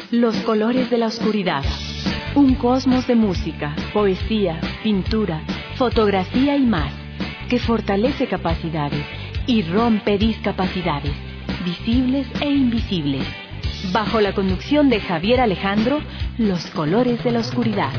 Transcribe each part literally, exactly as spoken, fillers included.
Los colores de la oscuridad. Un cosmos de música, poesía, pintura, fotografía y más, que fortalece capacidades y rompe discapacidades, visibles e invisibles. Bajo la conducción de Javier Alejandro, Los colores de la oscuridad.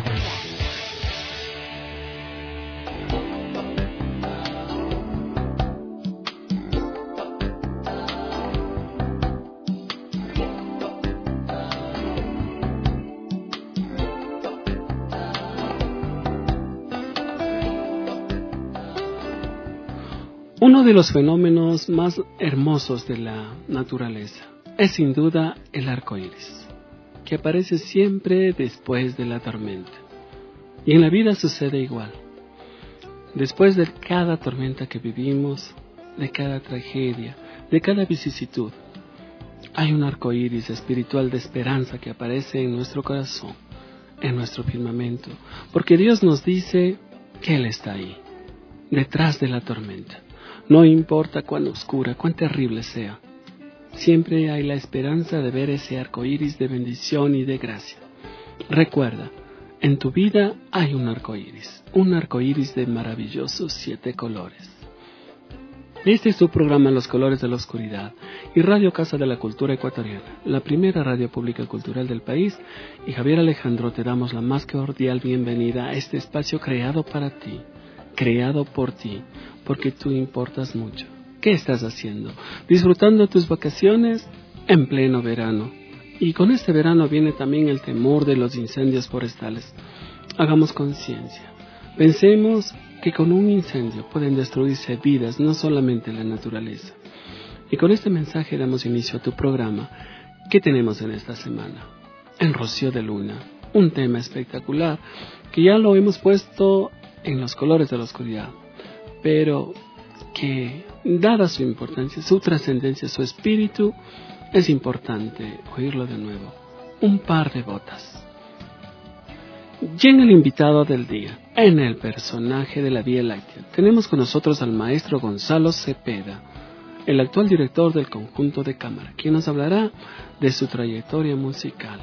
Uno de los fenómenos más hermosos de la naturaleza es sin duda el arco iris, que aparece siempre después de la tormenta. Y en la vida sucede igual. Después de cada tormenta que vivimos, de cada tragedia, de cada vicisitud, hay un arco iris espiritual de esperanza que aparece en nuestro corazón, en nuestro firmamento, porque Dios nos dice que Él está ahí, detrás de la tormenta. No importa cuán oscura, cuán terrible sea, siempre hay la esperanza de ver ese arco iris de bendición y de gracia. Recuerda, en tu vida hay un arco iris, un arco iris de maravillosos siete colores. Este es tu programa Los colores de la oscuridad y Radio Casa de la Cultura Ecuatoriana, la primera radio pública cultural del país, y Javier Alejandro te damos la más cordial bienvenida a este espacio creado para ti, creado por ti, porque tú importas mucho. ¿Qué estás haciendo? ¿Disfrutando tus vacaciones en pleno verano? Y con este verano viene también el temor de los incendios forestales. Hagamos conciencia. Pensemos que con un incendio pueden destruirse vidas, no solamente la naturaleza. Y con este mensaje damos inicio a tu programa. ¿Qué tenemos en esta semana? En Rocío de Luna, un tema espectacular que ya lo hemos puesto en Los colores de la oscuridad, pero que, dada su importancia, su trascendencia, su espíritu, es importante oírlo de nuevo. Un par de botas. Y en el invitado del día, en el personaje de la Vía Láctea, tenemos con nosotros al maestro Gonzalo Cepeda, el actual director del conjunto de cámara, quien nos hablará de su trayectoria musical.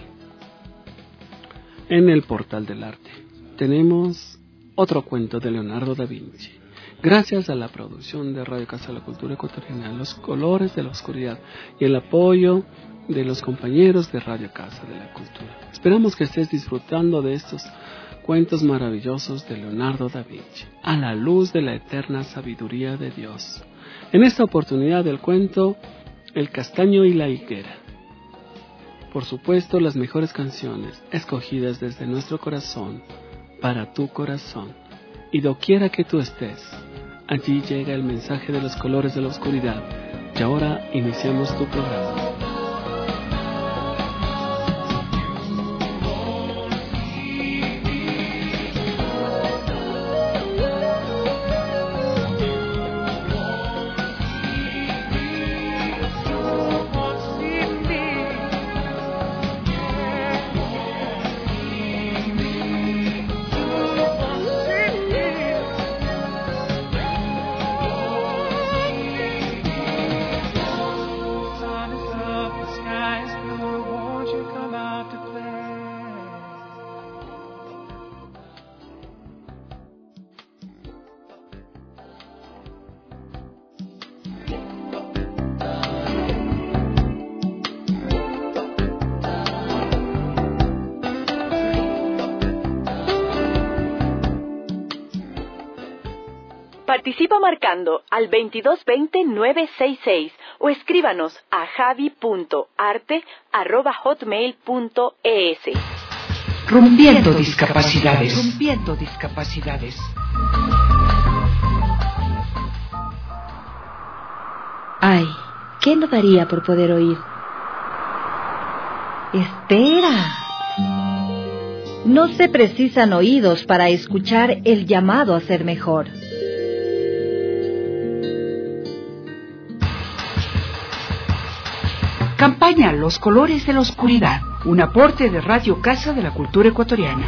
En el portal del arte tenemos otro cuento de Leonardo da Vinci. Gracias a la producción de Radio Casa de la Cultura Ecuatoriana, Los colores de la oscuridad y el apoyo de los compañeros de Radio Casa de la Cultura. Esperamos que estés disfrutando de estos cuentos maravillosos de Leonardo da Vinci, a la luz de la eterna sabiduría de Dios. En esta oportunidad del cuento, El castaño y la higuera. Por supuesto, las mejores canciones escogidas desde nuestro corazón, para tu corazón, y doquiera que tú estés, allí llega el mensaje de los colores de la oscuridad. Y ahora iniciamos tu programa. Participa marcando al veintidós veinte nueve sesenta y seis o escríbanos a javi punto arte arroba hotmail punto es. Rompiendo discapacidades. Rompiendo discapacidades. Ay, ¿qué no daría por poder oír? Espera. No se precisan oídos para escuchar el llamado a ser mejor. Campaña Los colores de la oscuridad, un aporte de Radio Casa de la Cultura Ecuatoriana.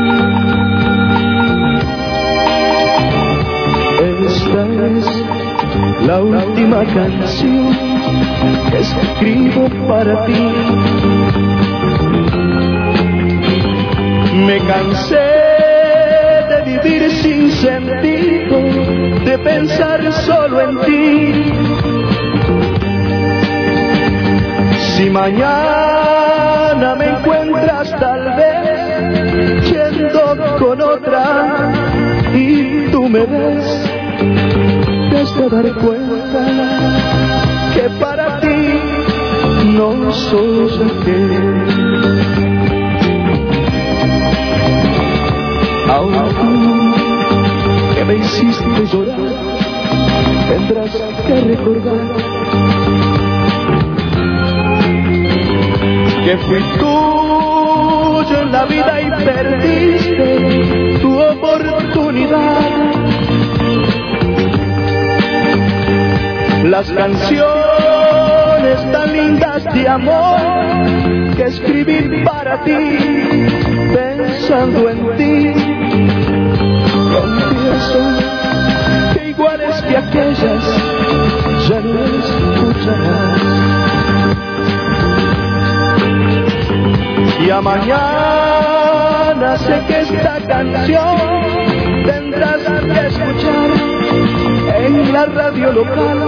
Esta es la última canción que escribo para ti. Me cansé de vivir sin sentido, de pensar solo en ti. Si mañana me encuentras tal vez yendo con otra y tú me ves, te has de dar cuenta que para ti no soy aquel. Ahora tú que me hiciste llorar, tendrás que recordar que fui tuyo en la vida y perdiste tu oportunidad. Las canciones tan lindas de amor que escribí para ti, pensando en ti, confieso que iguales que aquellas ya no escucharás. Y a mañana sé que esta canción tendrás que escuchar en la radio local.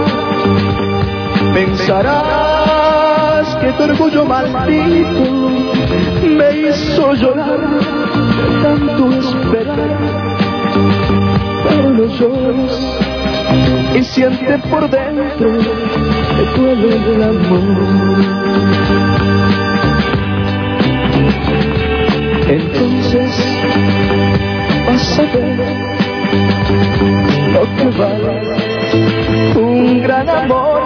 Pensarás que tu orgullo maldito me hizo llorar de tanto esperar, pero no llores y siente por dentro que duele el amor. Entonces vas a ver lo que vale un gran amor.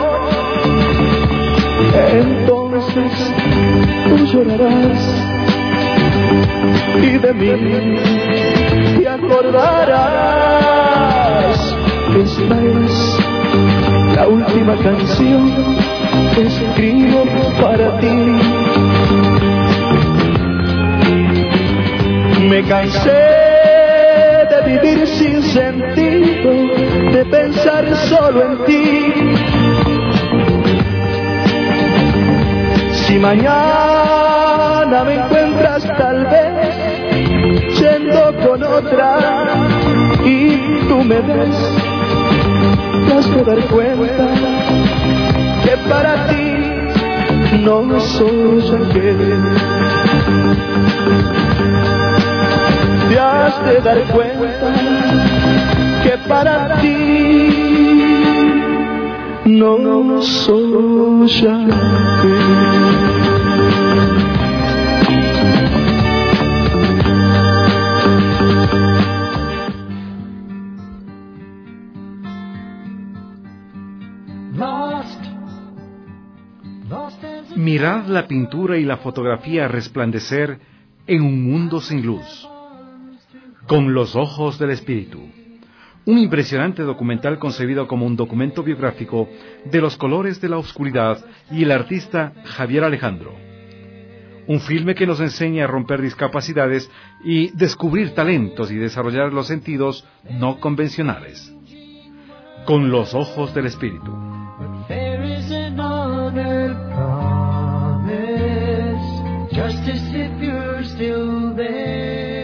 Entonces tú llorarás y de mí te acordarás. Esta es la última canción que escribo para ti. Me cansé de vivir sin sentido, de pensar solo en ti. Si mañana me encuentras tal vez yendo con otra y tú me ves, te has de dar cuenta que para ti no soy aquel. Te has de dar cuenta que para ti no soy aquel. Mirad la pintura y la fotografía resplandecer en un mundo sin luz, con los ojos del espíritu. Un impresionante documental concebido como un documento biográfico de los colores de la oscuridad y el artista Javier Alejandro. Un filme que nos enseña a romper discapacidades y descubrir talentos y desarrollar los sentidos no convencionales. Con los ojos del espíritu. Just as if you're still there.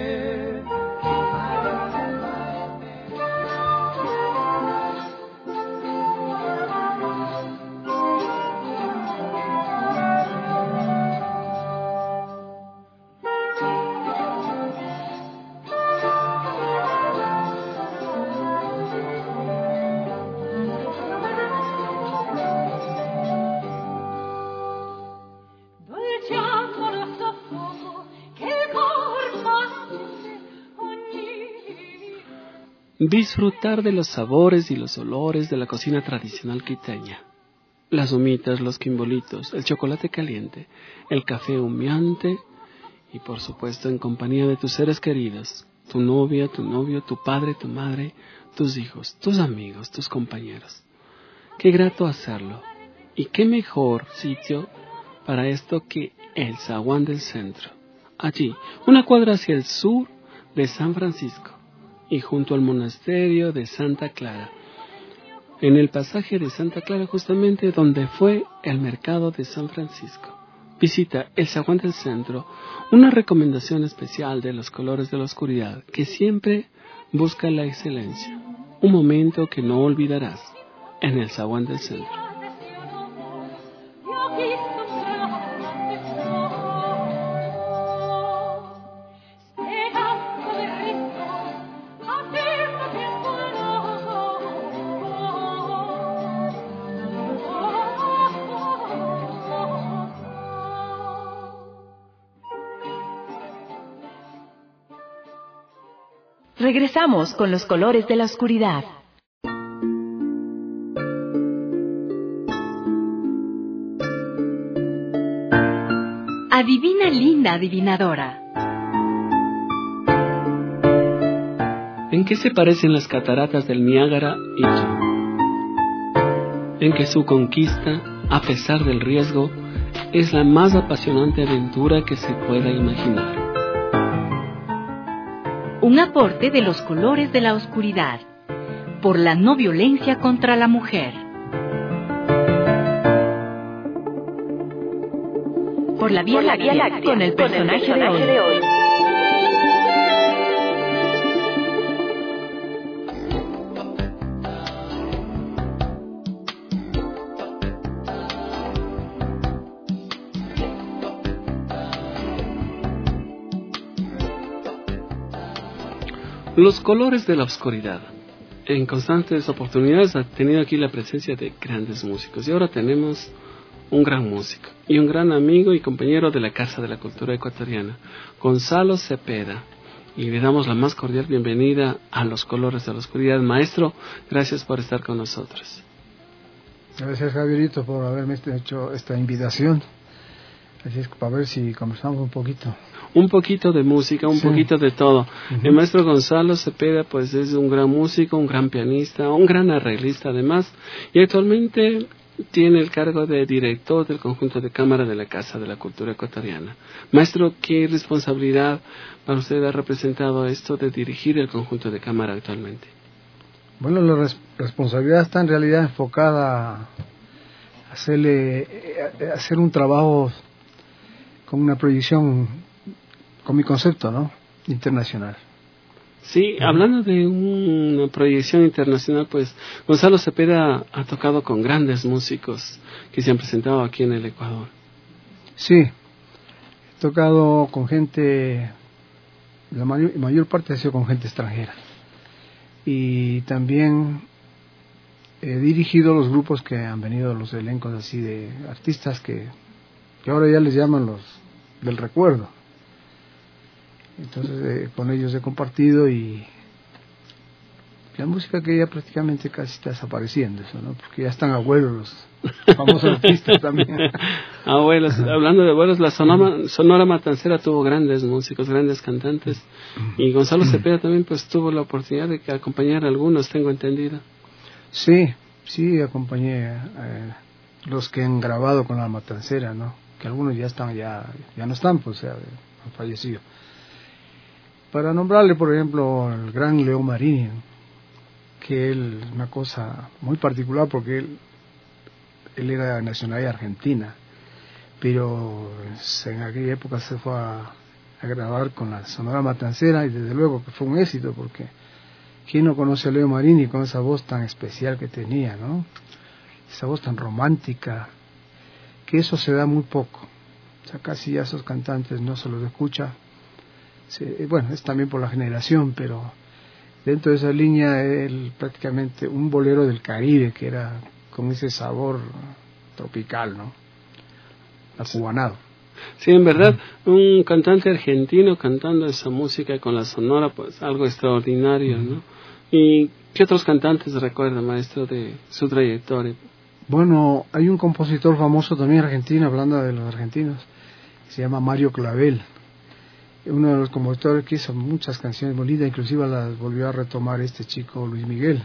Disfrutar de los sabores y los olores de la cocina tradicional quiteña. Las humitas, los quimbolitos, el chocolate caliente, el café humeante y por supuesto en compañía de tus seres queridos, tu novia, tu novio, tu padre, tu madre, tus hijos, tus amigos, tus compañeros. Qué grato hacerlo. Y qué mejor sitio para esto que el Zaguán del Centro. Allí, una cuadra hacia el sur de San Francisco y junto al monasterio de Santa Clara. en el pasaje de Santa Clara, justamente donde fue el mercado de San Francisco. Visita el zaguán del centro, una recomendación especial de los colores de la oscuridad, que siempre busca la excelencia. Un momento que no olvidarás en el zaguán del centro. Regresamos con los colores de la oscuridad. Adivina, linda adivinadora. ¿En qué se parecen las cataratas del Niágara y tú? En que su conquista, a pesar del riesgo, es la más apasionante aventura que se pueda imaginar. Un aporte de los colores de la oscuridad, por la no violencia contra la mujer. Por la Vía Láctea, Láctea con el personaje, con el personaje de hoy. De hoy. Los colores de la oscuridad. En constantes oportunidades ha tenido aquí la presencia de grandes músicos. Y ahora tenemos un gran músico y un gran amigo y compañero de la Casa de la Cultura Ecuatoriana, Gonzalo Cepeda. Y le damos la más cordial bienvenida a Los Colores de la Oscuridad. Maestro, gracias por estar con nosotros. Gracias, Javierito, por haberme hecho esta invitación. Así es, para ver si conversamos un poquito. Un poquito de música, un sí. poquito de todo. Uh-huh. El maestro Gonzalo Cepeda, pues es un gran músico, un gran pianista, un gran arreglista además, y actualmente tiene el cargo de director del conjunto de cámara de la Casa de la Cultura Ecuatoriana. Maestro, ¿qué responsabilidad para usted ha representado esto de dirigir el conjunto de cámara actualmente? Bueno, la res- responsabilidad está en realidad enfocada a hacerle, a hacer un trabajo con una proyección, con mi concepto, ¿no? Internacional. Sí, uh-huh. Hablando de una proyección internacional, pues Gonzalo Cepeda ha tocado con grandes músicos que se han presentado aquí en el Ecuador. Sí, he tocado con gente, la mayor, mayor parte ha sido con gente extranjera. Y también he dirigido los grupos que han venido, los elencos así de artistas que, que ahora ya les llaman los del recuerdo. Entonces eh, con ellos he compartido y la música que ya prácticamente casi está desapareciendo, eso, ¿no? Porque ya están abuelos los famosos artistas también. Abuelos, hablando de abuelos, la Sonora, Sonora Matancera tuvo grandes músicos, grandes cantantes, y Gonzalo Cepeda también pues tuvo la oportunidad de que acompañar a algunos, tengo entendido. Sí, sí, acompañé a los que han grabado con la Matancera, ¿no? Que algunos ya están, ya, ya no están, pues, ya han fallecido. Para nombrarle, por ejemplo, el gran Leo Marini, que él es una cosa muy particular porque él, él era de nacionalidad argentina, pero en aquella época se fue a, a grabar con la Sonora Matancera y desde luego que fue un éxito porque ¿quién no conoce a Leo Marini con esa voz tan especial que tenía, ¿no? Esa voz tan romántica, que eso se da muy poco. O sea, casi ya esos cantantes no se los escucha. Se, bueno, es también por la generación, pero dentro de esa línea él prácticamente un bolero del Caribe que era con ese sabor tropical, ¿no? Acubanado. Sí, en verdad, un cantante argentino cantando esa música con la Sonora, pues algo extraordinario, ¿no? ¿Y qué otros cantantes recuerda, maestro, de su trayectoria? Bueno, hay un compositor famoso también argentino, hablando de los argentinos, se llama Mario Clavel. Uno de los compositores que hizo muchas canciones bonitas, inclusive las volvió a retomar este chico Luis Miguel.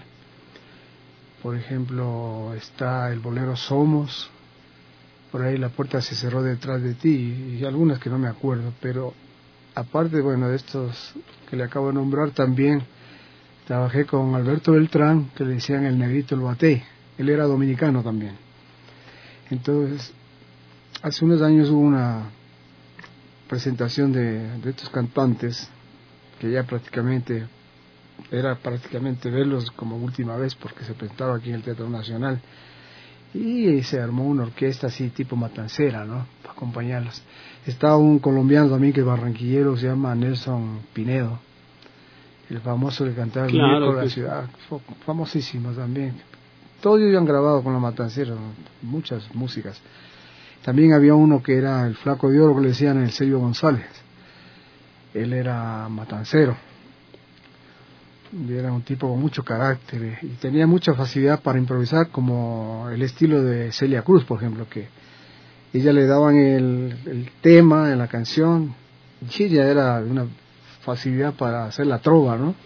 Por ejemplo, está el bolero Somos, por ahí La puerta se cerró detrás de ti, y algunas que no me acuerdo, pero aparte, bueno, de estos que le acabo de nombrar, también Trabajé con Alberto Beltrán, que le decían el Negrito el Batey. Él era dominicano también. Entonces, hace unos años hubo una presentación de, de estos cantantes, que ya prácticamente, era prácticamente verlos como última vez, porque se presentaba aquí en el Teatro Nacional. Y se armó una orquesta así, tipo matancera, ¿no? Para acompañarlos. Estaba un colombiano también, que es barranquillero, se llama Nelson Pinedo. El famoso que cantaba el Claro, de la que... ciudad, famosísimo también. Todos ellos han grabado con la matancera, muchas músicas. También había uno que era el Flaco de Oro, que le decían el Sergio González. Él era matancero. Era un tipo con mucho carácter y tenía mucha facilidad para improvisar, como el estilo de Celia Cruz, por ejemplo, que ella le daban el, el tema en la canción y ella era de una facilidad para hacer la trova, ¿no?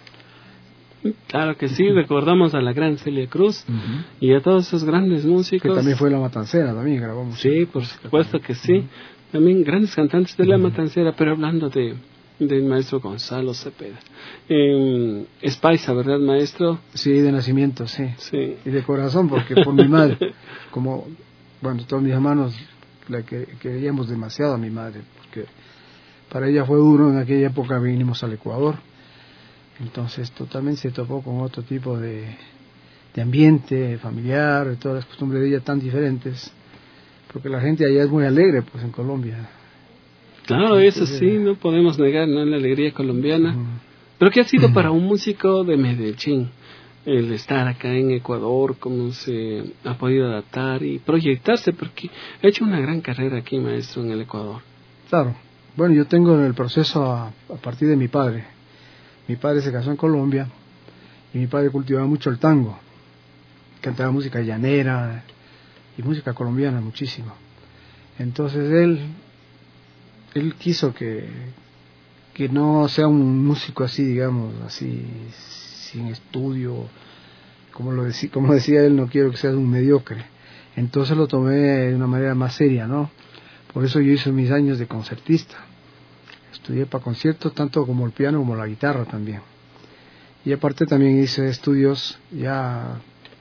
Claro que sí, recordamos a la gran Celia Cruz uh-huh. y a todos esos grandes músicos. Que también fue la matancera, también grabó música. Sí, por supuesto que sí. Uh-huh. También grandes cantantes de la uh-huh. matancera, pero hablando de del maestro Gonzalo Cepeda. Eh, es paisa, ¿verdad, maestro? Sí, de nacimiento, sí. sí. Y de corazón, porque por mi madre, como, bueno, todos mis hermanos la que queríamos demasiado a mi madre, porque para ella fue duro. En aquella época vinimos al Ecuador, entonces totalmente se topó con otro tipo de, de ambiente familiar, todas las costumbres de ella tan diferentes, porque la gente allá es muy alegre, pues en Colombia. Claro, eso sí, no podemos negar, ¿no?, la alegría colombiana. Uh-huh. Pero ¿qué ha sido uh-huh. para un músico de Medellín el estar acá en Ecuador? ¿Cómo se ha podido adaptar y proyectarse? Porque ha hecho una gran carrera aquí, maestro, en el Ecuador. Claro. Bueno, yo tengo el proceso a, a partir de mi padre. Mi padre se casó en Colombia y mi padre cultivaba mucho el tango. Cantaba música llanera y música colombiana muchísimo. Entonces él... él quiso que que no sea un músico así, digamos, así sin estudio, como lo decía, como decía él, no quiero que sea un mediocre. Entonces lo tomé de una manera más seria, ¿no? Por eso yo hice mis años de concertista. Estudié para conciertos, tanto como el piano como la guitarra también. Y aparte también hice estudios ya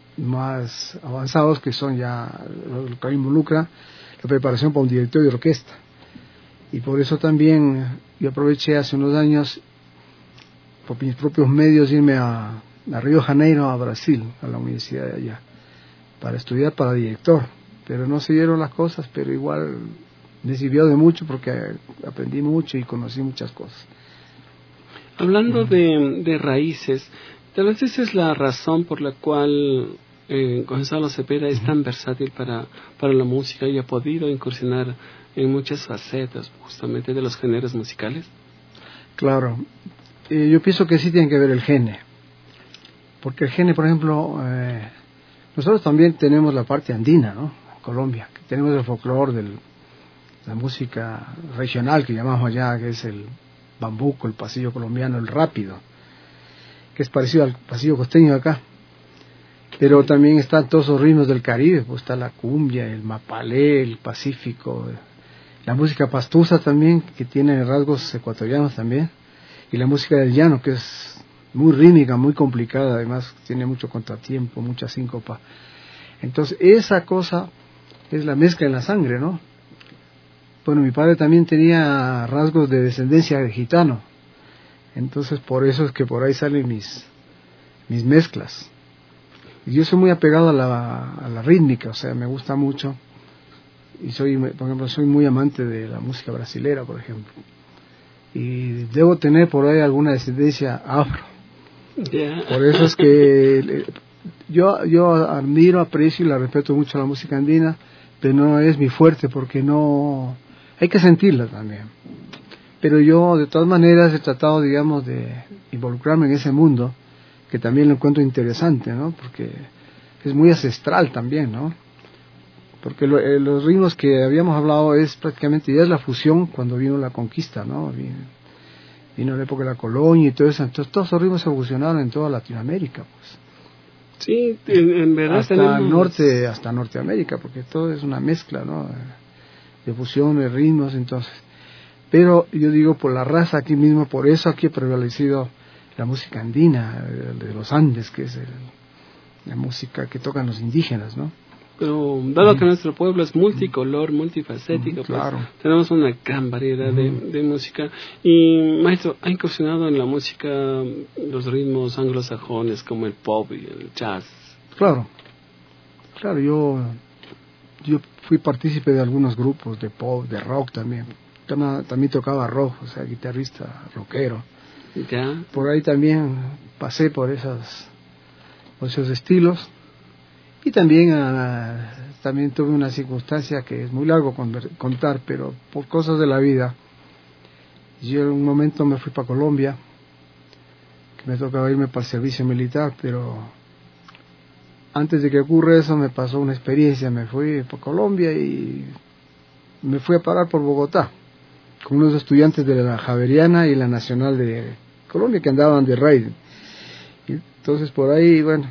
más avanzados, que son ya lo que involucra la preparación para un director de orquesta. Y por eso también yo aproveché hace unos años, por mis propios medios, irme a, a Río de Janeiro, a Brasil, a la universidad de allá, para estudiar para director. Pero no se dieron las cosas, pero igual me sirvió de mucho porque aprendí mucho y conocí muchas cosas. Hablando de, de raíces, tal vez esa es la razón por la cual eh, Gonzalo Cepeda es tan versátil para, para la música y ha podido incursionar en muchas facetas justamente de los géneros musicales. Claro, eh, yo pienso que sí tiene que ver el gene, porque el gene, por ejemplo, eh, nosotros también tenemos la parte andina, ¿no? En Colombia, que tenemos el folclore de la música regional que llamamos allá, que es el bambuco, el pasillo colombiano, el rápido, que es parecido al pasillo costeño de acá. Pero también están todos los ritmos del Caribe, pues está la cumbia, el mapalé, el pacífico, la música pastusa también, que tiene rasgos ecuatorianos también, y la música del llano, que es muy rítmica, muy complicada, además tiene mucho contratiempo, mucha síncopa. Entonces esa cosa es la mezcla en la sangre, ¿no? Bueno, mi padre también tenía rasgos de descendencia de gitano, entonces por eso es que por ahí salen mis, mis mezclas. Y yo soy muy apegado a la, a la rítmica, o sea, me gusta mucho. Y soy, por ejemplo, soy muy amante de la música brasilera, por ejemplo. Y debo tener por ahí alguna descendencia afro. Yeah. Por eso es que yo, yo admiro, aprecio y la respeto mucho a la música andina, pero no es mi fuerte porque no... hay que sentirla también. Pero yo, de todas maneras, he tratado, digamos, de involucrarme en ese mundo, que también lo encuentro interesante, ¿no? Porque es muy ancestral también, ¿no? Porque lo, eh, los ritmos que habíamos hablado es prácticamente, ya es la fusión cuando vino la conquista, ¿no? Vino, vino la época de la colonia y todo eso, entonces todos esos ritmos evolucionaron en toda Latinoamérica, pues. Sí, en, en verdad hasta tenemos... el norte, hasta Norteamérica, porque todo es una mezcla, ¿no? De fusión, de ritmos, entonces. Pero yo digo, por la raza aquí mismo, por eso aquí ha prevalecido la música andina, de los Andes, que es el, la música que tocan los indígenas, ¿no? Pero dado que nuestro pueblo es multicolor, multifacético, claro. pues tenemos una gran variedad de, de música. Y maestro, ¿ha incursionado en la música los ritmos anglosajones como el pop y el jazz? Claro, claro, yo, yo fui partícipe de algunos grupos de pop, de rock también. También, también tocaba rock, o sea, guitarrista, rockero. ¿Ya? Por ahí también pasé por esas, por esos estilos. Y también, uh, también tuve una circunstancia que es muy largo contar, pero por cosas de la vida, yo en un momento me fui para Colombia, que me tocaba irme para el servicio militar, pero antes de que ocurra eso me pasó una experiencia, me fui para Colombia y me fui a parar por Bogotá, con unos estudiantes de la Javeriana y la Nacional de Colombia que andaban de raid. Y entonces por ahí, bueno,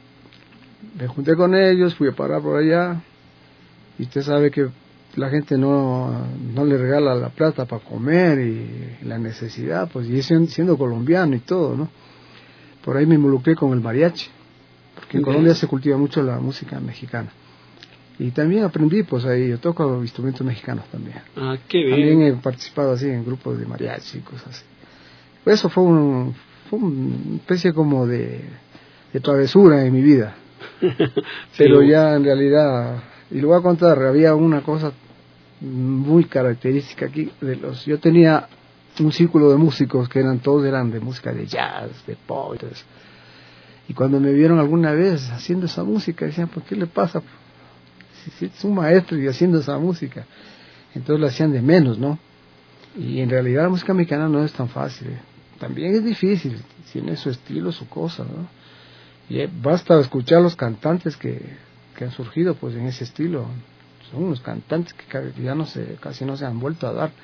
me junté con ellos, fui a parar por allá, y usted sabe que la gente no, no le regala la plata para comer y la necesidad, pues, y siendo, siendo colombiano y todo, ¿no? Por ahí me involucré con el mariachi, porque en Colombia se cultiva mucho la música mexicana. Y también aprendí, pues ahí, yo toco instrumentos mexicanos también. Ah, qué bien. También he participado así en grupos de mariachi y cosas así. Pues eso fue, un, fue una especie como de, de travesura en mi vida. Pero ya en realidad, y lo voy a contar, había una cosa muy característica aquí de los, yo tenía un círculo de músicos que eran todos eran de música de jazz, de pop, entonces, y cuando me vieron alguna vez haciendo esa música decían, ¿por qué le pasa? Si, si es un maestro y haciendo esa música, entonces lo hacían de menos, ¿no? Y en realidad la música mexicana no es tan fácil, también es difícil, tiene su estilo, su cosa, ¿no? Y basta escuchar los cantantes que, que han surgido pues en ese estilo. Son unos cantantes que ya no se, casi no se han vuelto a dar.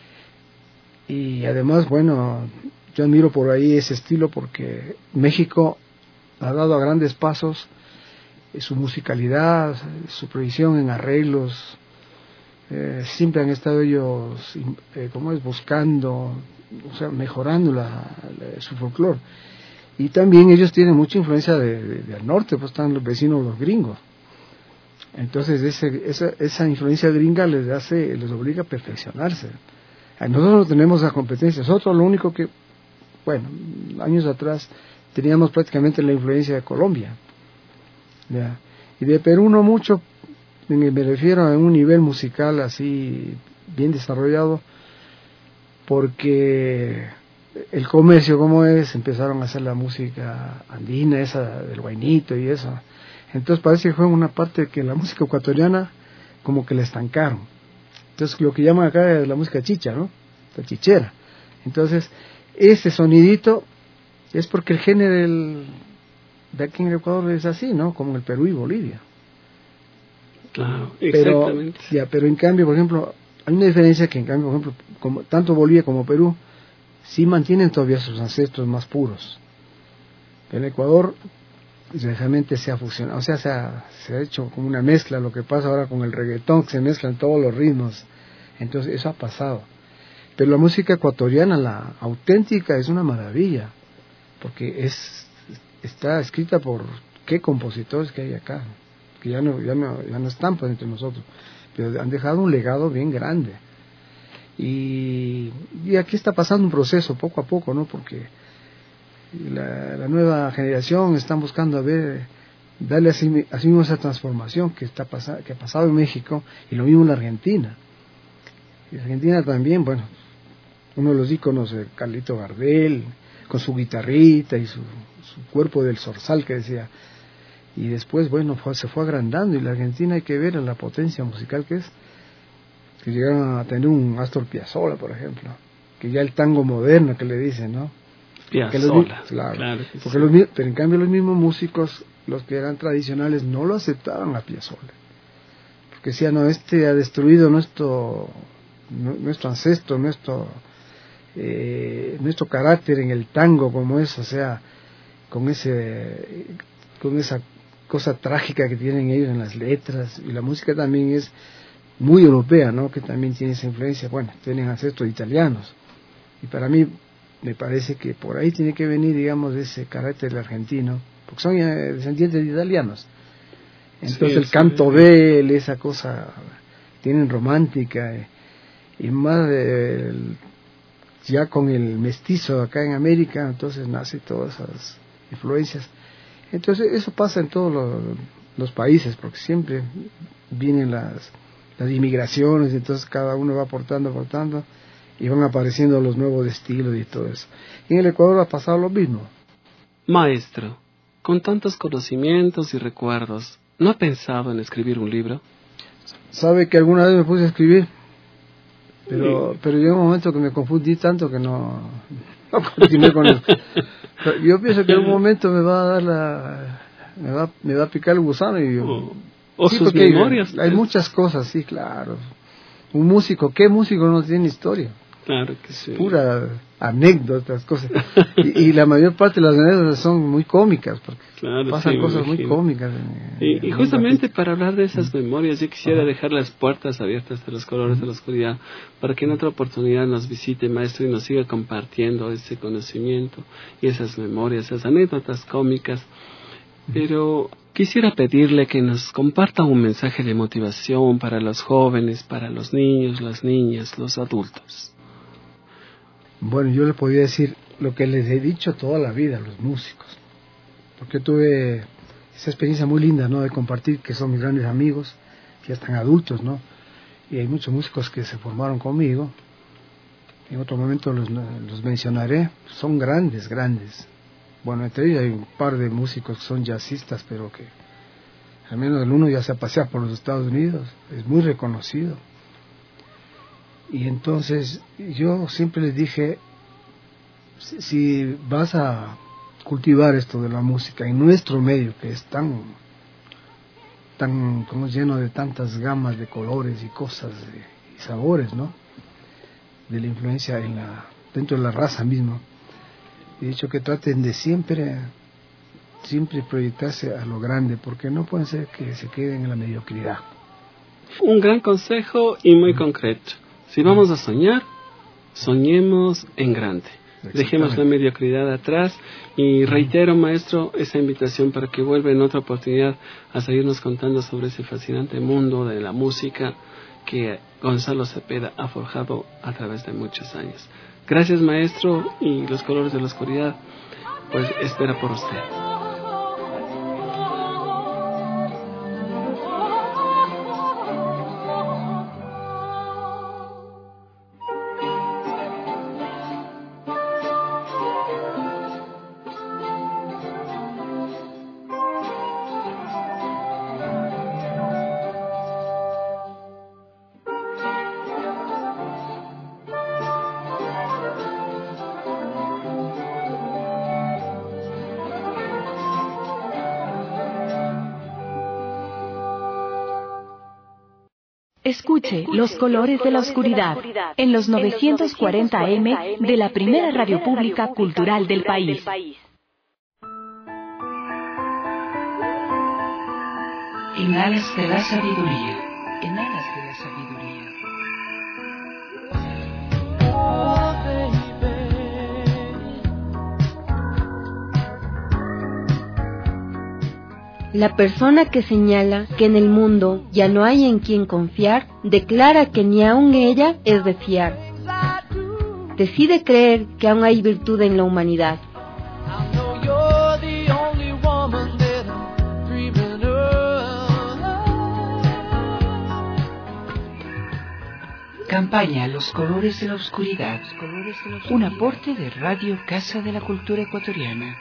Y además, bueno, yo admiro por ahí ese estilo porque México ha dado a grandes pasos su musicalidad, su precisión en arreglos. Eh, siempre han estado ellos, eh, ¿cómo es?, buscando, o sea, mejorando la, la, su folclore. Y también ellos tienen mucha influencia de, de, del norte, pues están los vecinos, los gringos. Entonces ese, esa, esa influencia gringa les hace, les obliga a perfeccionarse. Nosotros no tenemos la competencia, nosotros lo único que, bueno, años atrás teníamos prácticamente la influencia de Colombia. ¿Ya? Y de Perú no mucho, me, me refiero a un nivel musical así bien desarrollado, porque el comercio como es, empezaron a hacer la música andina, esa del guainito y eso. Entonces parece que fue una parte que la música ecuatoriana como que la estancaron. Entonces lo que llaman acá es la música chicha, ¿no? La chichera. Entonces ese sonidito es porque el género del, de aquí en el Ecuador es así, ¿no? Como el Perú y Bolivia. Claro, pero, exactamente. Ya, pero en cambio, por ejemplo, hay una diferencia que en cambio, por ejemplo, como tanto Bolivia como Perú sí mantienen todavía sus ancestros más puros. En Ecuador realmente se ha fusionado, o sea, se ha, se ha hecho como una mezcla, lo que pasa ahora con el reggaetón, que se mezclan todos los ritmos, entonces eso ha pasado. Pero la música ecuatoriana, la auténtica, es una maravilla, porque es está escrita por qué compositores que hay acá, que ya no, ya no, ya no están pues entre nosotros, pero han dejado un legado bien grande. Y, y aquí está pasando un proceso poco a poco, ¿no? Porque la, la nueva generación están buscando a ver, darle así, así mismo esa transformación que está pasa, que ha pasado en México y lo mismo en la Argentina. Y Argentina también, bueno, uno de los íconos, eh, Carlito Gardel, con su guitarrita y su, su cuerpo del zorzal que decía. Y después, bueno, fue, se fue agrandando y la Argentina hay que ver la potencia musical que es. Que llegaron a tener un Astor Piazzolla, por ejemplo, que ya el tango moderno que le dicen, ¿no? Piazzolla, claro, claro porque sí. los, pero en cambio los mismos músicos, los que eran tradicionales, no lo aceptaban a Piazzolla, porque decían, no, este ha destruido nuestro nuestro ancestro, nuestro eh, nuestro carácter en el tango como es, o sea, con ese con esa cosa trágica que tienen ellos en las letras, y la música también es muy europea, ¿no? Que también tiene esa influencia, bueno, tienen ancestros italianos, y para mí me parece que por ahí tiene que venir, digamos, ese carácter argentino, porque son eh, descendientes de italianos. Entonces sí, el canto sí. de él, esa cosa, tienen romántica, eh, y más eh, el, ya con el mestizo acá en América, entonces nace todas esas influencias. Entonces eso pasa en todos los, los países, porque siempre vienen las, las inmigraciones, entonces cada uno va aportando, aportando, y van apareciendo los nuevos estilos y todo eso. Y en el Ecuador ha pasado lo mismo. Maestro, con tantos conocimientos y recuerdos, ¿no ha pensado en escribir un libro? Sabe que alguna vez me puse a escribir, pero sí. pero llegó un momento que me confundí tanto que no, no continué con eso. Yo pienso que en algún momento me va a dar la... me va, me va a picar el gusano y... O, o sí, sus memorias. Hay, hay muchas cosas, sí, claro. Un músico, ¿qué músico no tiene historia? Claro que sí. Pura anécdotas, cosas. Y, y la mayor parte de las anécdotas son muy cómicas, porque claro, pasan sí, cosas muy cómicas. En, y, en y justamente para hablar de esas memorias, yo quisiera Ajá. dejar las puertas abiertas de los colores de la oscuridad, para que en otra oportunidad nos visite, maestro, y nos siga compartiendo ese conocimiento y esas memorias, esas anécdotas cómicas. Pero quisiera pedirle que nos comparta un mensaje de motivación para los jóvenes, para los niños, las niñas, los adultos. Bueno, yo le podría decir lo que les he dicho toda la vida a los músicos, porque tuve esa experiencia muy linda, ¿no?, de compartir, que son mis grandes amigos, que ya están adultos, ¿no?, y hay muchos músicos que se formaron conmigo, en otro momento los, los mencionaré, son grandes, grandes. Bueno, entre ellos hay un par de músicos que son jazzistas, pero que al menos el uno ya se ha paseado por los Estados Unidos, es muy reconocido. Y entonces yo siempre les dije, si, si vas a cultivar esto de la música en nuestro medio, que es tan, tan como lleno de tantas gamas de colores y cosas de, y sabores, ¿no?, de la influencia en la, dentro de la raza misma, he dicho que traten de siempre, siempre proyectarse a lo grande, porque no pueden ser que se queden en la mediocridad. Un gran consejo y muy mm. concreto. Si vamos a soñar, soñemos en grande. Dejemos la mediocridad atrás y reitero, maestro, esa invitación para que vuelva en otra oportunidad a seguirnos contando sobre ese fascinante mundo de la música que Gonzalo Cepeda ha forjado a través de muchos años. Gracias, maestro, y los colores de la oscuridad, pues espera por usted. Escuche Los Colores de la Oscuridad en los novecientos cuarenta A M de la primera radio pública cultural del país. En alas de la sabiduría, en alas de la sabiduría. La persona que señala que en el mundo ya no hay en quien confiar, declara que ni aun ella es de fiar. Decide creer que aún hay virtud en la humanidad. Campaña Los Colores de la Oscuridad. Un aporte de Radio Casa de la Cultura Ecuatoriana.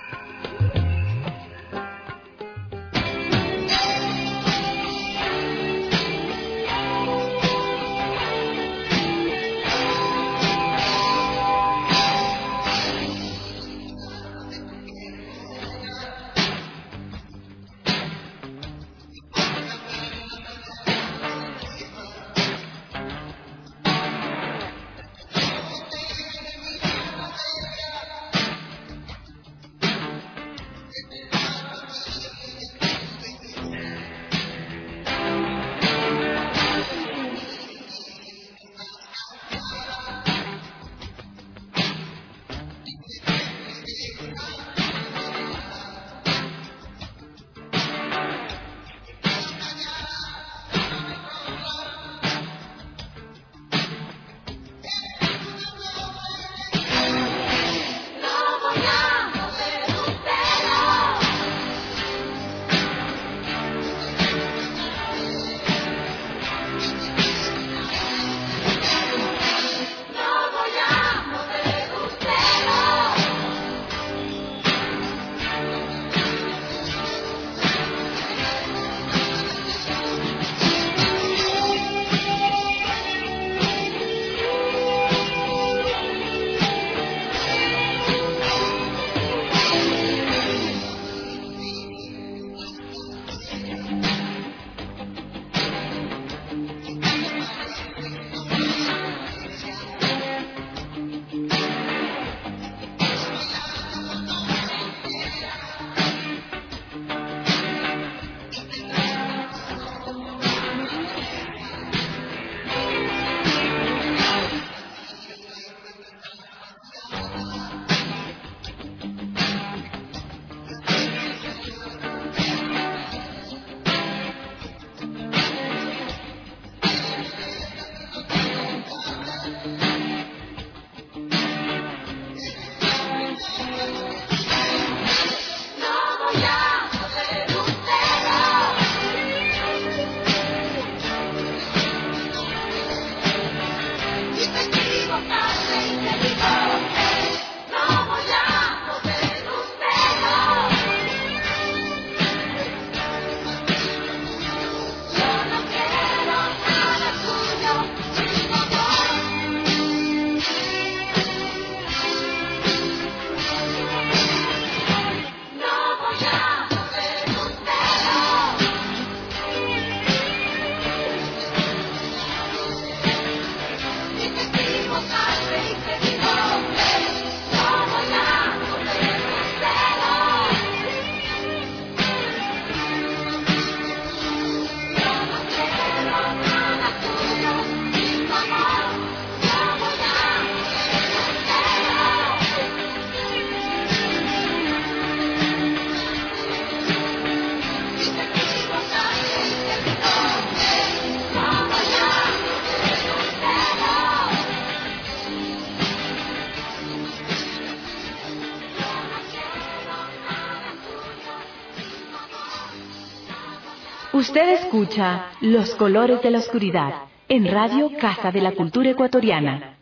Usted escucha Los Colores de la Oscuridad en Radio Casa de la Cultura Ecuatoriana.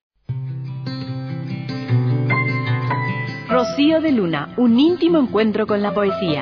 Rocío de Luna, un íntimo encuentro con la poesía.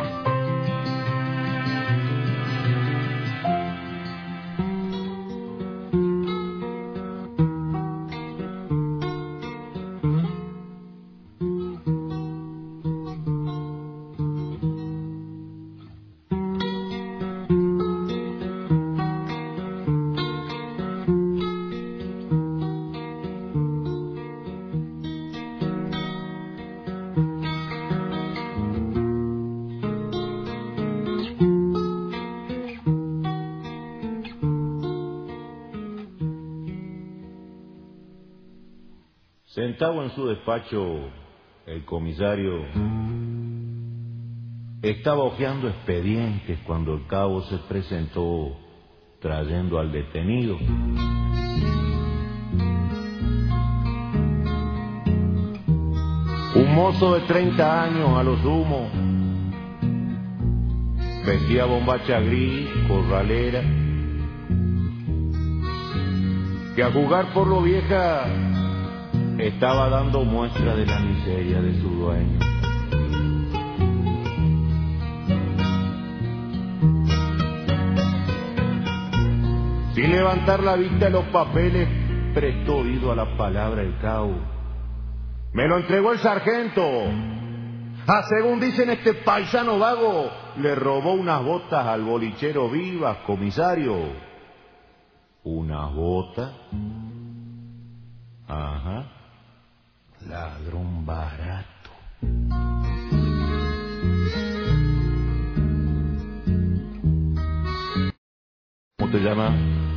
Sentado en su despacho, el comisario estaba hojeando expedientes cuando el cabo se presentó trayendo al detenido. Un mozo de treinta años a lo sumo, vestía bombacha gris, corralera, que a jugar por lo vieja estaba dando muestra de la miseria de su dueño. Sin levantar la vista de los papeles, prestó oído a la palabra del cabo. Me lo entregó el sargento. Ah, según dicen, este paisano vago le robó unas botas al bolichero Vivas, comisario. ¿Unas botas? Ajá. Ladrón barato. ¿Cómo te llamas?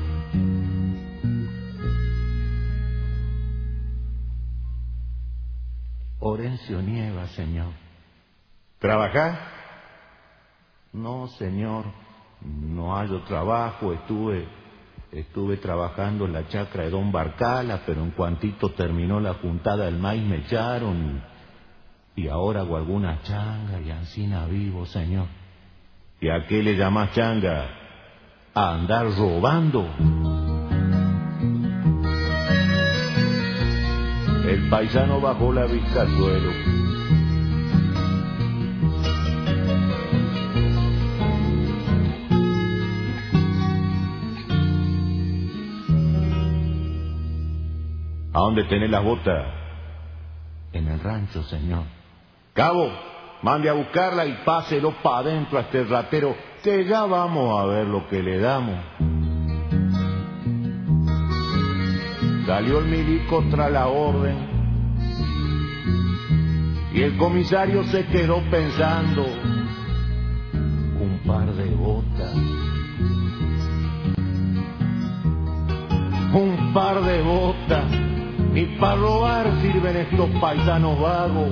Orencio Nieva, señor. ¿Trabajás? No, señor. No hallo trabajo. Estuve... Estuve trabajando en la chacra de Don Barcala, pero en cuantito terminó la juntada del maíz me echaron y, y ahora hago alguna changa y ansina vivo, señor. ¿Y a qué le llamás changa? A andar robando. El paisano bajó la vista al suelo. ¿A dónde tenés las botas? En el rancho, señor. Cabo, mande a buscarla y páselo para adentro a este ratero, que ya vamos a ver lo que le damos. Salió el milico tras la orden y el comisario se quedó pensando. Un par de botas. Un par de botas. Ni para robar sirven estos paisanos vagos.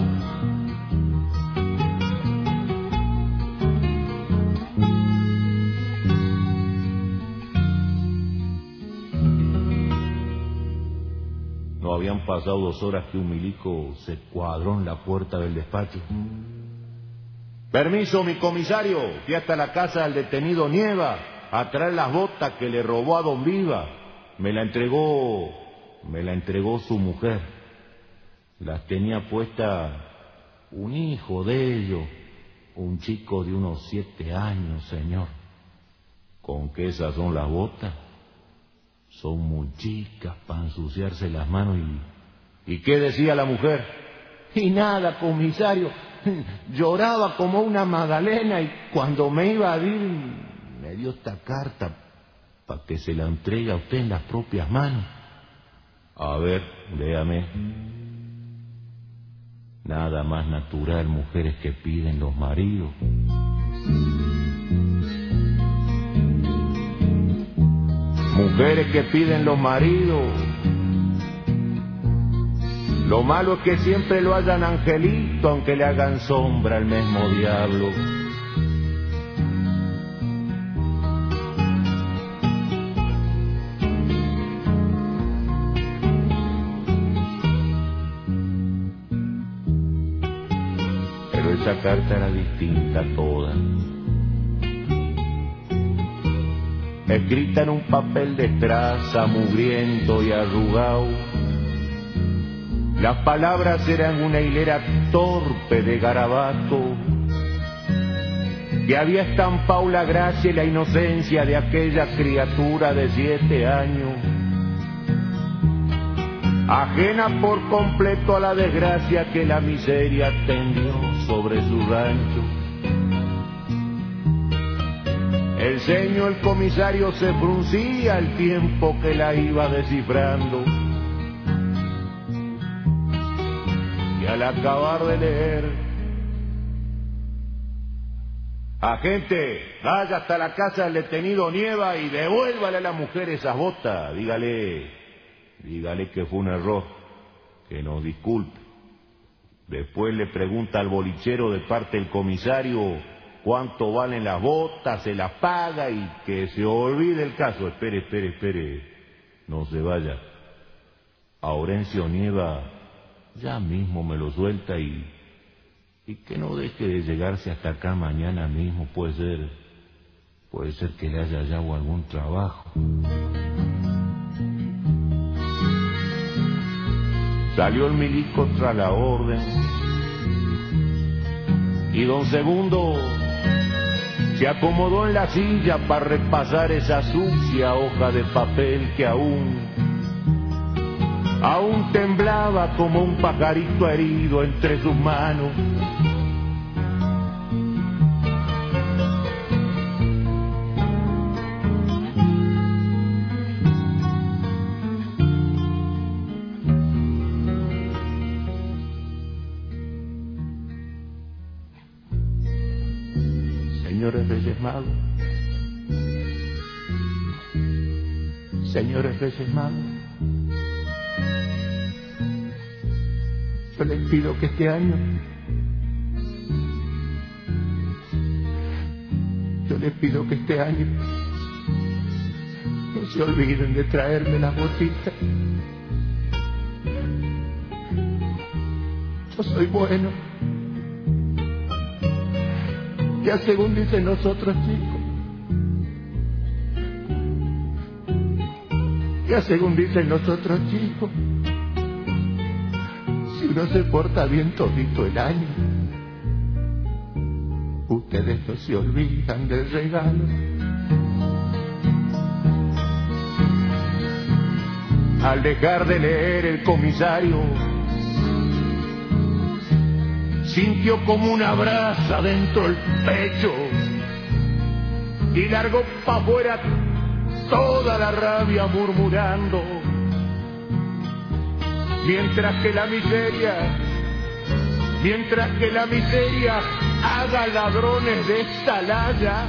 No habían pasado dos horas que un milico se cuadró en la puerta del despacho. Permiso, mi comisario, fui hasta la casa del detenido Nieva a traer las botas que le robó a don Viva. Me la entregó... Me la entregó su mujer. Las tenía puesta un hijo de ellos, un chico de unos siete años, señor. ¿Con qué esas son las botas? Son muy chicas para ensuciarse las manos. ¿Y, ¿Y qué decía la mujer? Y nada, comisario. Lloraba como una magdalena y cuando me iba a ir me dio esta carta para que se la entregue a usted en las propias manos. A ver, léame. Nada más natural, mujeres que piden los maridos. Mujeres que piden los maridos. Lo malo es que siempre lo hayan angelito, aunque le hagan sombra al mismo diablo. Esa carta era distinta a todas. escrita en un papel de estraza mugriento y arrugado. Las palabras eran una hilera torpe de garabato que había estampado la gracia y la inocencia de aquella criatura de siete años, ajena por completo a la desgracia que la miseria tendió sobre su rancho. El ceño del comisario se fruncía al tiempo que la iba descifrando, y al acabar de leer: agente, vaya hasta la casa del detenido Nieva y devuélvale a la mujer esas botas. Dígale, dígale que fue un error, que nos disculpe. Después le pregunta al bolichero de parte del comisario cuánto valen las botas, se las paga y que se olvide el caso. Espere, espere, espere, no se vaya. A Orencio Nieva ya mismo me lo suelta y, y que no deje de llegarse hasta acá mañana mismo. Puede ser, puede ser que le haya hallado algún trabajo. Salió el milico tras la orden y don Segundo se acomodó en la silla para repasar esa sucia hoja de papel que aún, aún temblaba como un pajarito herido entre sus manos. Señores Reyes Magos, señores Reyes Magos, yo les pido que este año, yo les pido que este año no se olviden de traerme las botitas. Yo soy bueno. Ya según dicen los otros chicos, ya según dicen los otros chicos, si uno se porta bien todito el año, ustedes no se olvidan del regalo. Al dejar de leer, el comisario sintió como una brasa dentro del pecho y largó pa' afuera toda la rabia murmurando, mientras que la miseria, mientras que la miseria haga ladrones de esta laya.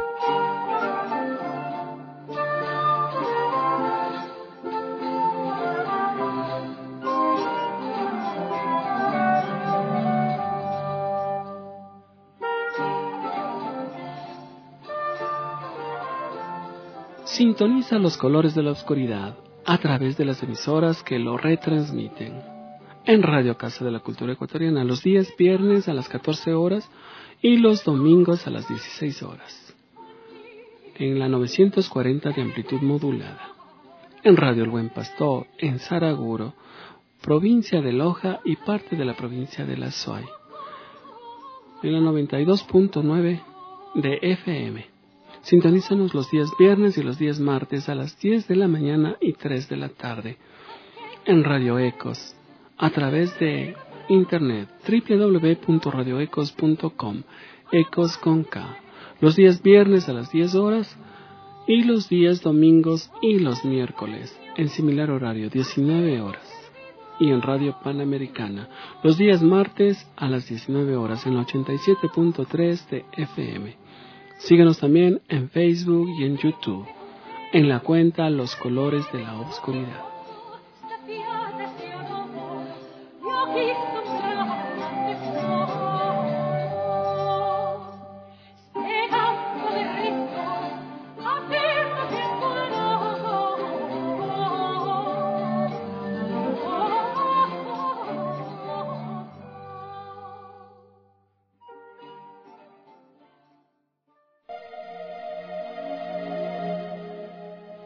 Sintoniza los colores de la oscuridad a través de las emisoras que lo retransmiten. En Radio Casa de la Cultura Ecuatoriana, los días viernes a las catorce horas y los domingos a las dieciséis horas. En la novecientos cuarenta de amplitud modulada. En Radio El Buen Pastor, en Saraguro, provincia de Loja y parte de la provincia de La Suay. En la noventa y dos punto nueve de F M. Sintonízanos los días viernes y los días martes a las diez de la mañana y tres de la tarde. En Radio Ecos, a través de internet, doble u doble u doble u punto radio ecos punto com, Ecos con K. Los días viernes a las diez horas y los días domingos y los miércoles, en similar horario, diecinueve horas. Y en Radio Panamericana, los días martes a las diecinueve horas, en la ochenta y siete punto tres de F M. Síguenos también en Facebook y en YouTube, en la cuenta Los Colores de la Oscuridad.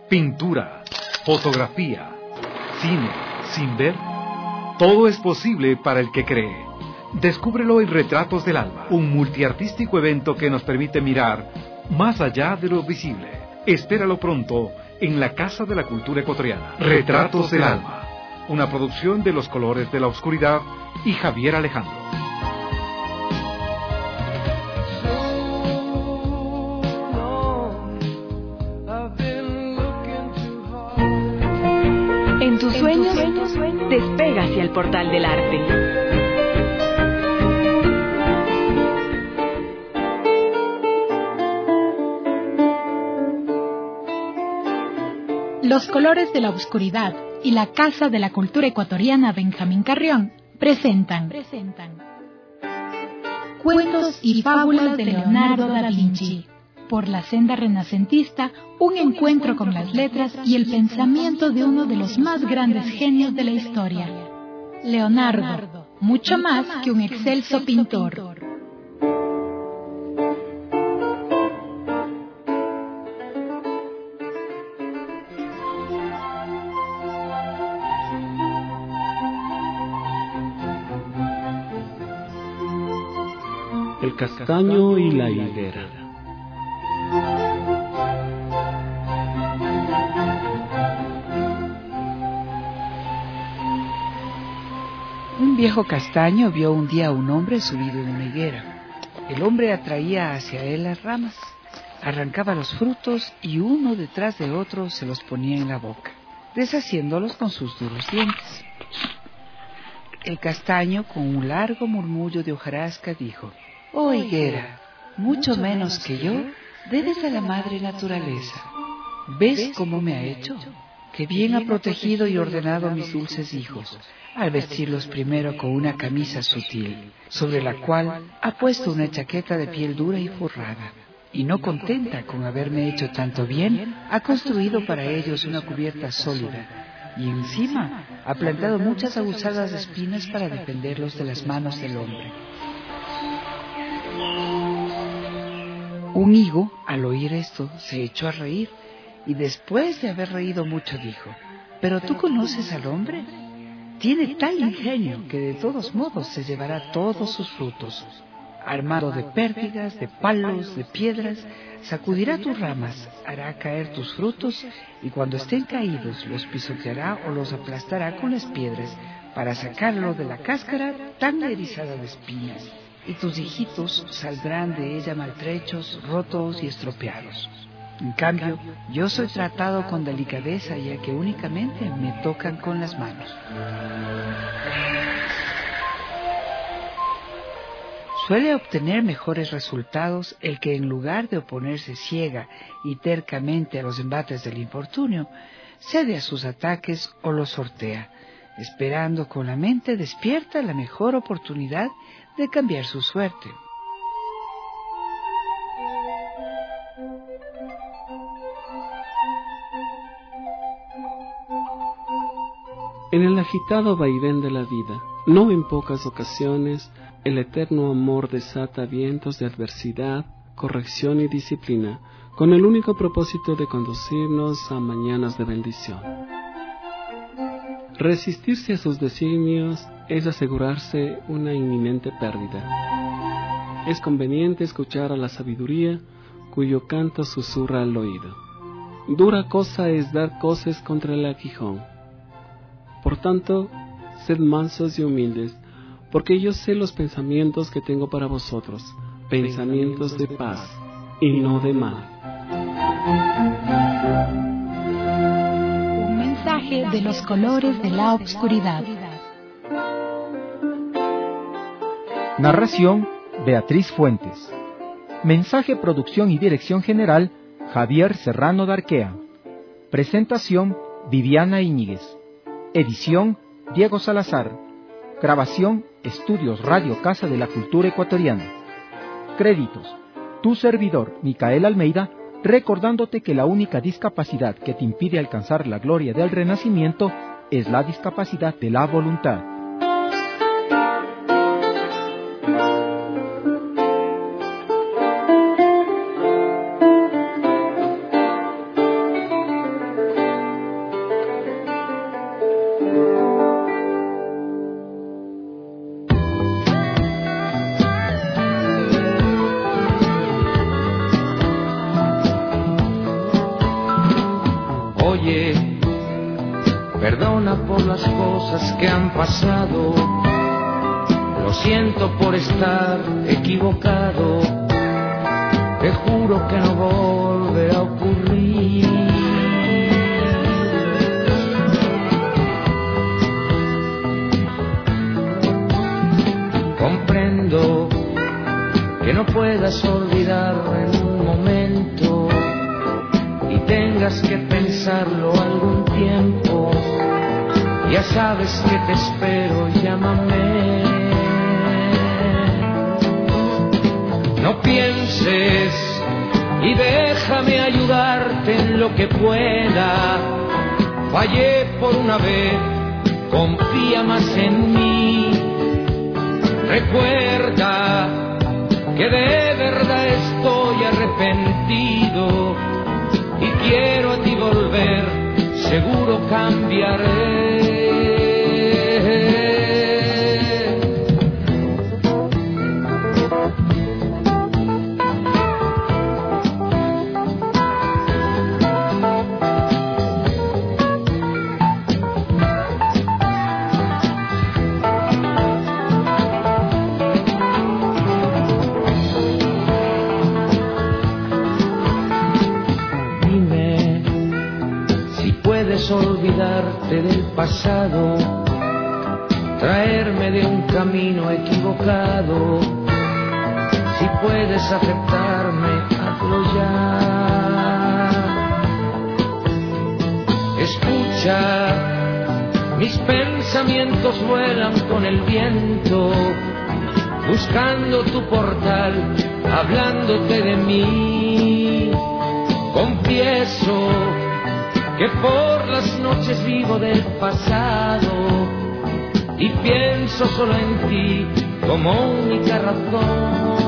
pintura, fotografía, cine, sin ver. Todo es posible para el que cree. Descúbrelo en Retratos del Alma, un multiartístico evento que nos permite mirar más allá de lo visible. Espéralo pronto en la Casa de la Cultura Ecuatoriana. Retratos del Alma, una producción de Los Colores de la Oscuridad y Javier Alejandro. En tus sueños, despega hacia el portal del arte. Los Colores de la Oscuridad y la Casa de la Cultura Ecuatoriana Benjamín Carrión presentan, presentan Cuentos y Fábulas de Leonardo da Vinci. Por la senda renacentista, un encuentro con las letras y el pensamiento de uno de los más grandes genios de la historia. Leonardo, mucho más que un excelso pintor. El castaño y la higuera. Un viejo castaño vio un día a un hombre subido en una higuera. El hombre atraía hacia él las ramas, arrancaba los frutos y uno detrás de otro se los ponía en la boca, deshaciéndolos con sus duros dientes. El castaño, con un largo murmullo de hojarasca, dijo: «Oh higuera, mucho menos que yo, debes a la madre naturaleza. ¿Ves cómo me ha hecho? Que bien ha protegido y ordenado a mis dulces hijos, al vestirlos primero con una camisa sutil, sobre la cual ha puesto una chaqueta de piel dura y forrada. Y no contenta con haberme hecho tanto bien, ha construido para ellos una cubierta sólida, y encima ha plantado muchas aguzadas espinas para defenderlos de las manos del hombre». Un higo, al oír esto, se echó a reír, y después de haber reído mucho dijo: «¿Pero tú conoces al hombre? Tiene tal ingenio que de todos modos se llevará todos sus frutos. Armado de pértigas, de palos, de piedras, sacudirá tus ramas, hará caer tus frutos, y cuando estén caídos los pisoteará o los aplastará con las piedras para sacarlo de la cáscara tan erizada de espinas, y tus hijitos saldrán de ella maltrechos, rotos y estropeados. En cambio, yo soy tratado con delicadeza, ya que únicamente me tocan con las manos». Suele obtener mejores resultados el que, en lugar de oponerse ciega y tercamente a los embates del infortunio, cede a sus ataques o los sortea, esperando con la mente despierta la mejor oportunidad de cambiar su suerte. En el agitado vaivén de la vida, no en pocas ocasiones, el eterno amor desata vientos de adversidad, corrección y disciplina, con el único propósito de conducirnos a mañanas de bendición. Resistirse a sus designios es asegurarse una inminente pérdida. Es conveniente escuchar a la sabiduría, cuyo canto susurra al oído. Dura cosa es dar coces contra el aguijón. Por tanto, sed mansos y humildes, porque yo sé los pensamientos que tengo para vosotros, pensamientos de paz y no de mal. Un mensaje de los colores de la oscuridad. Narración: Beatriz Fuentes. Mensaje, producción y dirección general: Javier Serrano Darquea. Presentación: Viviana Íñiguez. Edición: Diego Salazar. Grabación: Estudios Radio Casa de la Cultura Ecuatoriana. Créditos: tu servidor, Micael Almeida, recordándote que la única discapacidad que te impide alcanzar la gloria del Renacimiento es la discapacidad de la voluntad. fallé. Perdona por las cosas que han pasado. Lo siento por estar equivocado. Te juro que no volverá a ocurrir. Comprendo que no puedas olvidar en un momento y tengas que pensarlo algún tiempo. Ya sabes que te espero, llámame. No pienses y déjame ayudarte en lo que pueda. Fallé por una vez, confía más en mí. Recuerda que de verdad estoy arrepentido y quiero a ti volver, seguro cambiaré. Olvidarte del pasado, traerme de un camino equivocado. Si puedes aceptarme, hazlo ya. Escucha, mis pensamientos vuelan con el viento, buscando tu portal, hablándote de mí. Confieso que por las noches vivo del pasado y pienso solo en ti como única razón.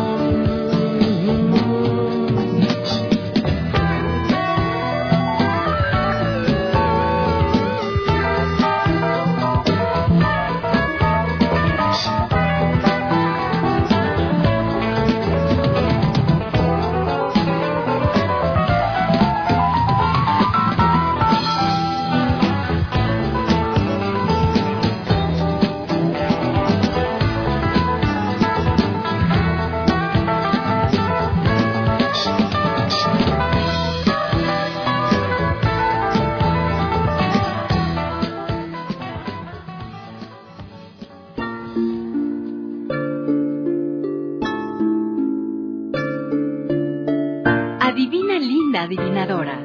Adivinadora.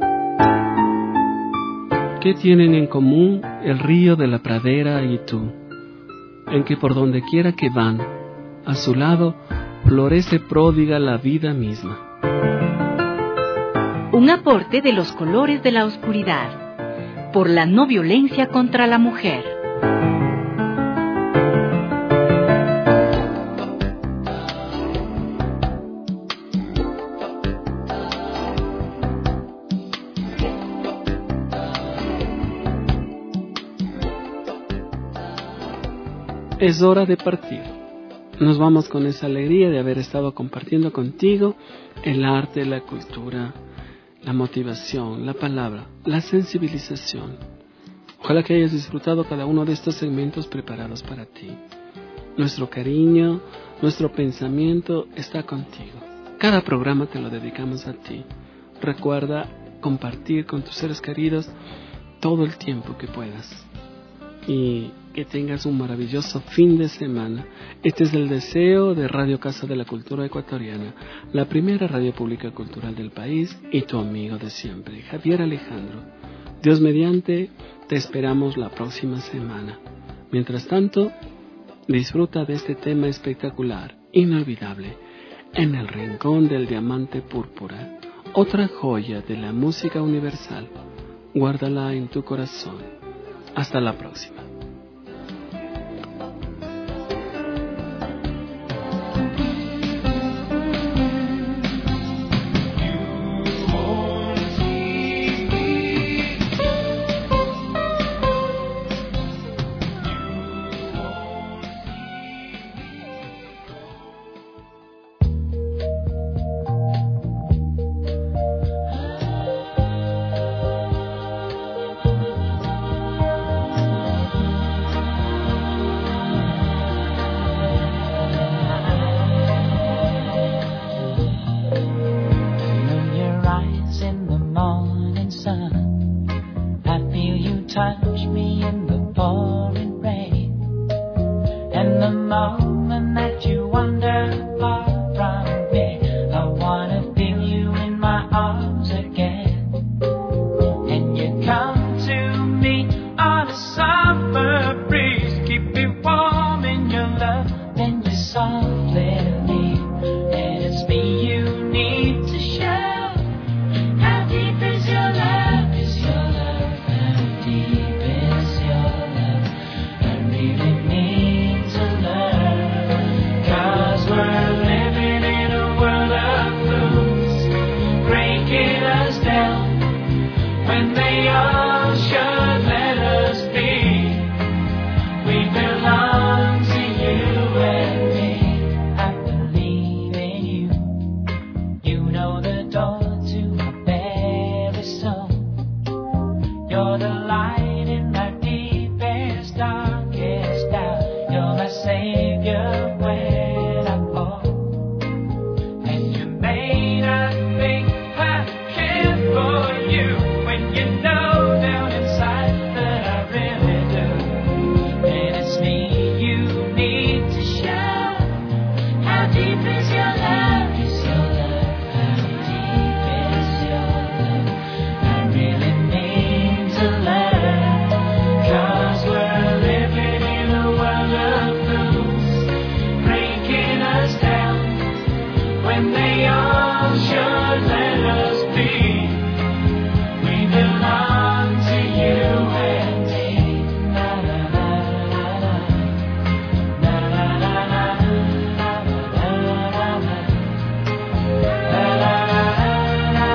¿Qué tienen en común el río de la pradera y tú? En que por donde quiera que van, a su lado florece pródiga la vida misma. Un aporte de los colores de la oscuridad, por la no violencia contra la mujer. Es hora de partir. Nos vamos con esa alegría de haber estado compartiendo contigo el arte, la cultura, la motivación, la palabra, la sensibilización. Ojalá que hayas disfrutado cada uno de estos segmentos preparados para ti. Nuestro cariño, nuestro pensamiento está contigo. Cada programa te lo dedicamos a ti. Recuerda compartir con tus seres queridos todo el tiempo que puedas. Y que tengas un maravilloso fin de semana. Este es el deseo de Radio Casa de la Cultura Ecuatoriana, la primera radio pública cultural del país, y tu amigo de siempre, Javier Alejandro. Dios mediante, te esperamos la próxima semana. Mientras tanto, disfruta de este tema espectacular, inolvidable, En el Rincón del Diamante Púrpura, otra joya de la música universal. Guárdala en tu corazón. Hasta la próxima. rise in the morning sun. I feel you touch me in the pouring rain. And the moment that you wander far from me, I wanna feel you in my arms again. And you come to me on a summer breeze, keep me warm in your love, then you softly leave. And it's me you need to show. How deep is your love? Is your love? How deep is your love? I really need to learn. 'Cause we're living in a world of fools, breaking us down when they all should let us be. We belong to you and me. I believe in you. You know the door to my very soul. You're the light in my deepest, darkest doubt. You're my savior when I fall. And you made us think I care for you when you know down inside that I really do. And it's me you need to show. How deep is your love? Is your love? How deep is your love? I really need to learn. 'Cause we're living in a world of fools, breaking us down when they all should let us be. We belong to you and me. Na na na na na. Na na na na na. Na na na na. Na na na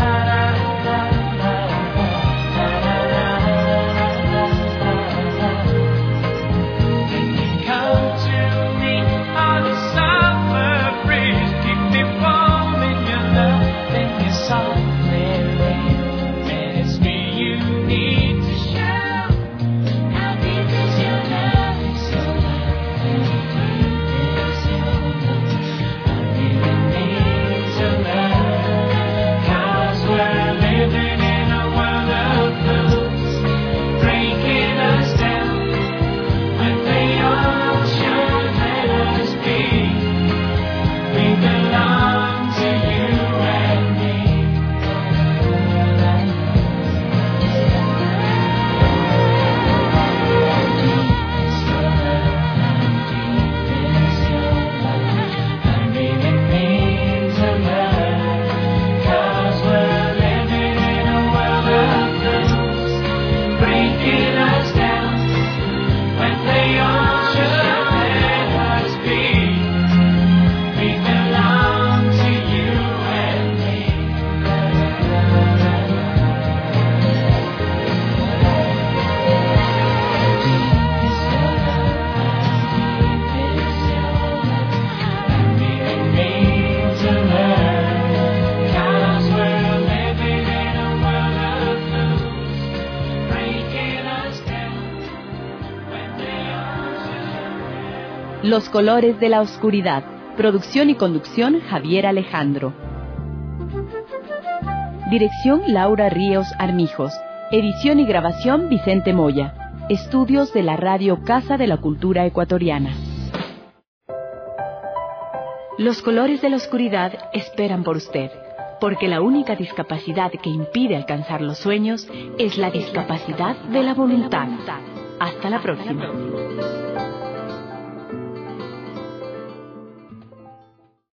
na. When you come to me on a summer breeze, keep me warm in your love, then you softly leave. And it's me you need to show. How deep is your love? Is your love? How deep is your love? I really need to learn. 'Cause we're living in a world of fools, breaking us down when they all should let us be. We belong to you and me. How deep is your love? How deep is your love? I really need to learn. 'Cause we're living in a world of fools, breaking us down when they all should let us be. We belong to you and me. Los colores de la oscuridad. Producción y conducción Javier Alejandro. Dirección Laura Ríos Armijos. Edición y grabación Vicente Moya. Estudios de la Radio Casa de la Cultura Ecuatoriana. Los colores de la oscuridad esperan por usted, porque la única discapacidad que impide alcanzar los sueños es la discapacidad de la voluntad. Hasta la próxima.